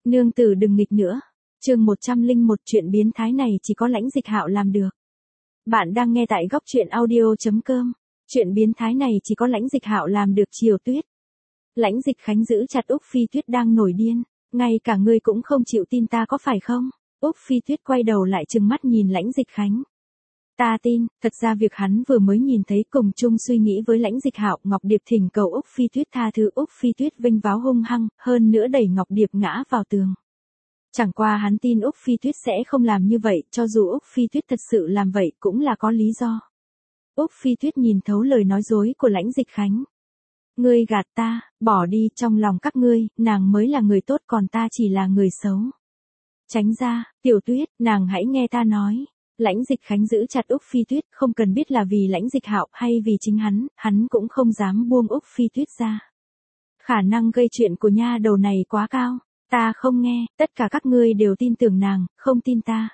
Nương tử đừng nghịch nữa. Chương 101 chuyện biến thái này chỉ có Lãnh Dịch Hạo làm được. Bạn đang nghe tại góc truyện audio.com. Chuyện biến thái này chỉ có Lãnh Dịch Hạo làm được. Chiều tuyết. Lãnh Dịch Khánh giữ chặt Úc Phi Tuyết đang nổi điên. Ngay cả ngươi cũng không chịu tin ta có phải không? Úc Phi Tuyết quay đầu lại trừng mắt nhìn Lãnh Dịch Khánh. Ta tin, thật ra việc hắn vừa mới nhìn thấy cùng chung suy nghĩ với Lãnh Dịch Hạo. Ngọc Điệp thỉnh cầu Úc Phi Tuyết tha thứ. Úc Phi Tuyết vênh váo hung hăng, hơn nữa đẩy Ngọc Điệp ngã vào tường. Chẳng qua hắn tin Úc Phi Tuyết sẽ không làm như vậy, cho dù Úc Phi Tuyết thật sự làm vậy cũng là có lý do. Úc Phi Tuyết nhìn thấu lời nói dối của Lãnh Dịch Khánh. Ngươi gạt ta, bỏ đi, trong lòng các ngươi, nàng mới là người tốt còn ta chỉ là người xấu. Tránh ra, Tiểu Tuyết, nàng hãy nghe ta nói. Lãnh Dịch Khánh giữ chặt Úc Phi Tuyết, không cần biết là vì Lãnh Dịch Hạo hay vì chính hắn cũng không dám buông Úc Phi Tuyết ra. Khả năng gây chuyện của nha đầu này quá cao. Ta không nghe, tất cả các ngươi đều tin tưởng nàng, không tin ta.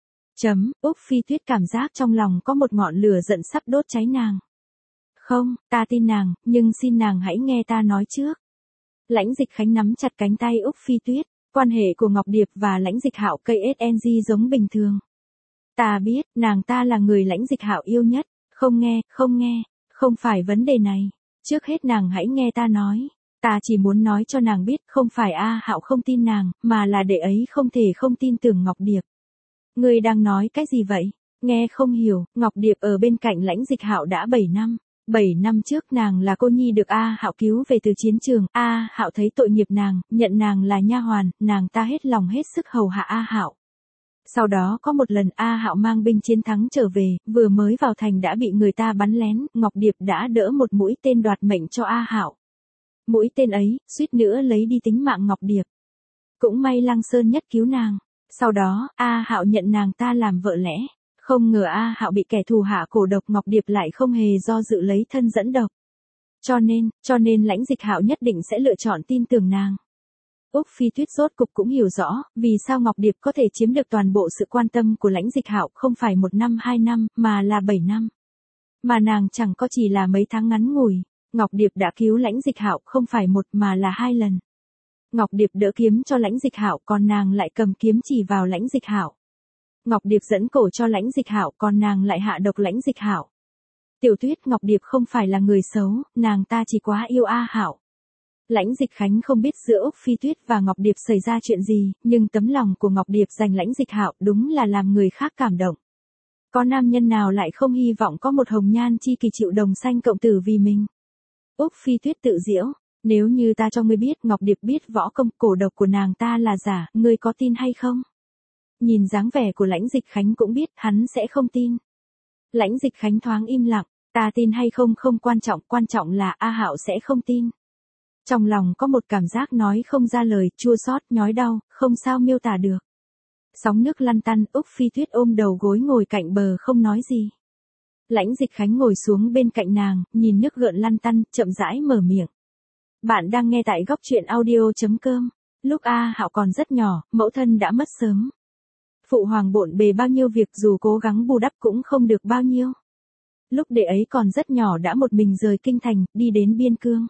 Úc Phi Tuyết cảm giác trong lòng có một ngọn lửa giận sắp đốt cháy nàng. Không, ta tin nàng, nhưng xin nàng hãy nghe ta nói trước. Lãnh Dịch Khánh nắm chặt cánh tay Úc Phi Tuyết, quan hệ của Ngọc Điệp và Lãnh Dịch Hạo KSNG giống bình thường. Ta biết, nàng ta là người Lãnh Dịch Hạo yêu nhất, không nghe, không phải vấn đề này. Trước hết nàng hãy nghe ta nói. Ta chỉ muốn nói cho nàng biết không phải Hạo không tin nàng, mà là đệ ấy không thể không tin tưởng Ngọc Điệp. Ngươi đang nói cái gì vậy? Nghe không hiểu, Ngọc Điệp ở bên cạnh Lãnh Dịch Hạo đã 7 năm. 7 năm trước nàng là cô nhi được Hạo cứu về từ chiến trường. Hạo thấy tội nghiệp nàng, nhận nàng là nha hoàn, nàng ta hết lòng hết sức hầu hạ Hạo. Sau đó có một lần Hạo mang binh chiến thắng trở về, vừa mới vào thành đã bị người ta bắn lén, Ngọc Điệp đã đỡ một mũi tên đoạt mệnh cho Hạo. Mũi tên ấy, suýt nữa lấy đi tính mạng Ngọc Điệp. Cũng may Lăng Sơn Nhất cứu nàng. Sau đó, Hạo nhận nàng ta làm vợ lẽ. Không ngờ Hạo bị kẻ thù hạ cổ độc, Ngọc Điệp lại không hề do dự lấy thân dẫn độc. Cho nên Lãnh Dịch Hạo nhất định sẽ lựa chọn tin tưởng nàng. Úc Phi Tuyết rốt cục cũng hiểu rõ, vì sao Ngọc Điệp có thể chiếm được toàn bộ sự quan tâm của Lãnh Dịch Hạo, không phải 1 năm 2 năm, mà là 7 năm. Mà nàng chẳng có chỉ là mấy tháng ngắn ngủi. Ngọc Điệp đã cứu Lãnh Dịch Hạo không phải 1 mà là 2 lần. Ngọc Điệp đỡ kiếm cho Lãnh Dịch Hạo, còn nàng lại cầm kiếm chỉ vào Lãnh Dịch Hạo. Ngọc Điệp dẫn cổ cho Lãnh Dịch Hạo, còn nàng lại hạ độc Lãnh Dịch Hạo. Tiểu Tuyết, Ngọc Điệp không phải là người xấu, nàng ta chỉ quá yêu Hạo. Lãnh Dịch Khánh không biết giữa Úc Phi Tuyết và Ngọc Điệp xảy ra chuyện gì, nhưng tấm lòng của Ngọc Điệp dành Lãnh Dịch Hạo đúng là làm người khác cảm động. Có nam nhân nào lại không hy vọng có một hồng nhan chi kỳ chịu đồng sanh cộng tử vì mình? Úc Phi Tuyết tự giễu, nếu như ta cho ngươi biết Ngọc Điệp biết võ công cổ độc của nàng ta là giả, ngươi có tin hay không? Nhìn dáng vẻ của Lãnh Dịch Khánh cũng biết hắn sẽ không tin. Lãnh Dịch Khánh thoáng im lặng, ta tin hay không không quan trọng là Hạo sẽ không tin. Trong lòng có một cảm giác nói không ra lời, chua xót, nhói đau, không sao miêu tả được. Sóng nước lăn tăn, Úc Phi Tuyết ôm đầu gối ngồi cạnh bờ không nói gì. Lãnh Dịch Khánh ngồi xuống bên cạnh nàng, nhìn nước gợn lăn tăn, chậm rãi mở miệng. Bạn đang nghe tại góc truyện audio.com. Lúc Hạo còn rất nhỏ, mẫu thân đã mất sớm. Phụ hoàng bộn bề bao nhiêu việc, dù cố gắng bù đắp cũng không được bao nhiêu. Lúc đệ ấy còn rất nhỏ đã một mình rời kinh thành, đi đến biên cương.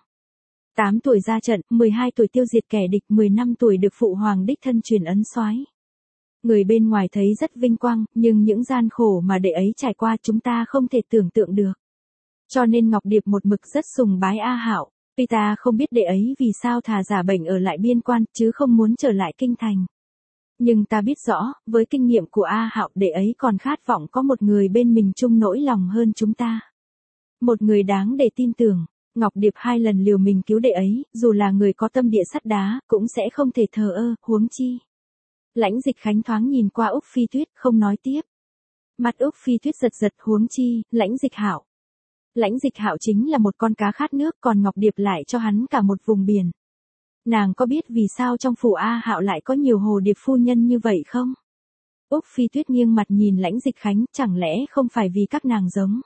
8 tuổi ra trận, 12 tuổi tiêu diệt kẻ địch, 15 tuổi được phụ hoàng đích thân truyền ấn soái. Người bên ngoài thấy rất vinh quang, nhưng những gian khổ mà đệ ấy trải qua chúng ta không thể tưởng tượng được. Cho nên Ngọc Điệp một mực rất sùng bái Hạo. Tuy ta không biết đệ ấy vì sao thà giả bệnh ở lại biên quan, chứ không muốn trở lại kinh thành. Nhưng ta biết rõ, với kinh nghiệm của Hạo, đệ ấy còn khát vọng có một người bên mình chung nỗi lòng hơn chúng ta. Một người đáng để tin tưởng. Ngọc Điệp 2 lần liều mình cứu đệ ấy, dù là người có tâm địa sắt đá, cũng sẽ không thể thờ ơ, huống chi. Lãnh Dịch Khánh thoáng nhìn qua Úc Phi Tuyết, không nói tiếp. Mặt Úc Phi Tuyết giật, huống chi, Lãnh Dịch Hạo. Lãnh Dịch Hạo chính là một con cá khát nước, còn Ngọc Điệp lại cho hắn cả một vùng biển. Nàng có biết vì sao trong phủ Hạo lại có nhiều hồ điệp phu nhân như vậy không? Úc Phi Tuyết nghiêng mặt nhìn Lãnh Dịch Khánh, chẳng lẽ không phải vì các nàng giống?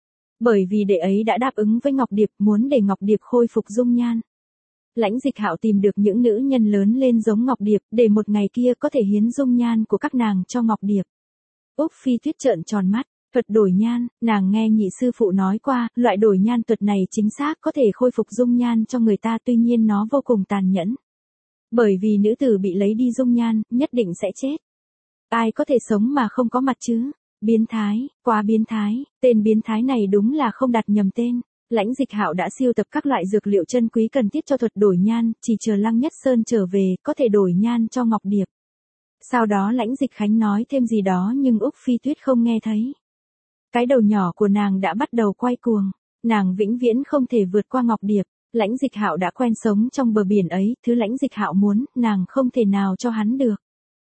Bởi vì đệ ấy đã đáp ứng với Ngọc Điệp, muốn để Ngọc Điệp khôi phục dung nhan. Lãnh Dịch Hạo tìm được những nữ nhân lớn lên giống Ngọc Điệp, để một ngày kia có thể hiến dung nhan của các nàng cho Ngọc Điệp. Úc Phi Tuyết trợn tròn mắt, thuật đổi nhan, nàng nghe nhị sư phụ nói qua, loại đổi nhan thuật này chính xác có thể khôi phục dung nhan cho người ta, tuy nhiên nó vô cùng tàn nhẫn. Bởi vì nữ tử bị lấy đi dung nhan, nhất định sẽ chết. Ai có thể sống mà không có mặt chứ? Biến thái, quá biến thái, tên biến thái này đúng là không đặt nhầm tên. Lãnh Dịch Hạo đã sưu tập các loại dược liệu chân quý cần thiết cho thuật đổi nhan, chỉ chờ Lăng Nhất Sơn trở về, có thể đổi nhan cho Ngọc Điệp. Sau đó Lãnh Dịch Khánh nói thêm gì đó nhưng Úc Phi Tuyết không nghe thấy. Cái đầu nhỏ của nàng đã bắt đầu quay cuồng, nàng vĩnh viễn không thể vượt qua Ngọc Điệp. Lãnh Dịch Hạo đã quen sống trong bờ biển ấy, thứ Lãnh Dịch Hạo muốn, nàng không thể nào cho hắn được.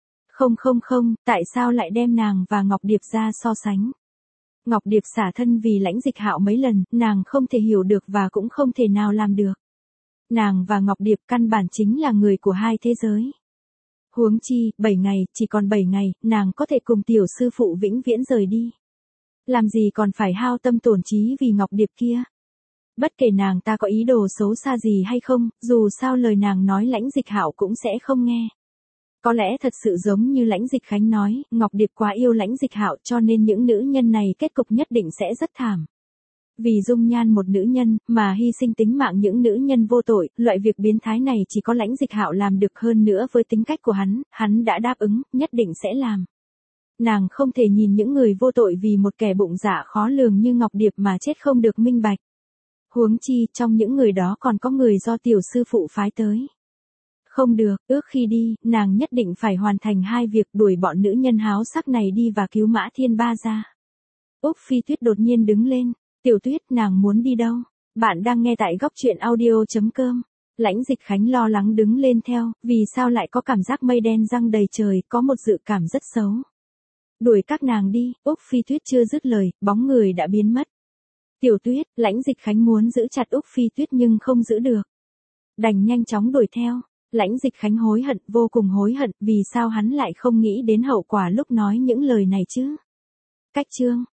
Không, tại sao lại đem nàng và Ngọc Điệp ra so sánh? Ngọc Điệp xả thân vì Lãnh Dịch Hạo mấy lần, nàng không thể hiểu được và cũng không thể nào làm được. Nàng và Ngọc Điệp căn bản chính là người của hai thế giới. Huống chi, 7 ngày, chỉ còn 7 ngày, nàng có thể cùng tiểu sư phụ vĩnh viễn rời đi. Làm gì còn phải hao tâm tổn trí vì Ngọc Điệp kia? Bất kể nàng ta có ý đồ xấu xa gì hay không, dù sao lời nàng nói Lãnh Dịch Hạo cũng sẽ không nghe. Có lẽ thật sự giống như Lãnh Dịch Khánh nói, Ngọc Điệp quá yêu Lãnh Dịch Hạo cho nên những nữ nhân này kết cục nhất định sẽ rất thảm. Vì dung nhan một nữ nhân, mà hy sinh tính mạng những nữ nhân vô tội, loại việc biến thái này chỉ có Lãnh Dịch Hạo làm được, hơn nữa với tính cách của hắn đã đáp ứng, nhất định sẽ làm. Nàng không thể nhìn những người vô tội vì một kẻ bụng dạ khó lường như Ngọc Điệp mà chết không được minh bạch. Huống chi, trong những người đó còn có người do tiểu sư phụ phái tới. Không được, ước khi đi, nàng nhất định phải hoàn thành hai việc, đuổi bọn nữ nhân háo sắc này đi và cứu Mã Thiên Ba ra. Úc Phi Tuyết đột nhiên đứng lên. Tiểu Tuyết, nàng muốn đi đâu? Bạn đang nghe tại góc truyện audio.com. Lãnh Dịch Khánh lo lắng đứng lên theo, vì sao lại có cảm giác mây đen giăng đầy trời, có một dự cảm rất xấu. Đuổi các nàng đi, Úc Phi Tuyết chưa dứt lời, bóng người đã biến mất. Tiểu Tuyết, Lãnh Dịch Khánh muốn giữ chặt Úc Phi Tuyết nhưng không giữ được. Đành nhanh chóng đuổi theo. Lãnh Dịch Khánh hối hận, vô cùng hối hận, vì sao hắn lại không nghĩ đến hậu quả lúc nói những lời này chứ? Cách chương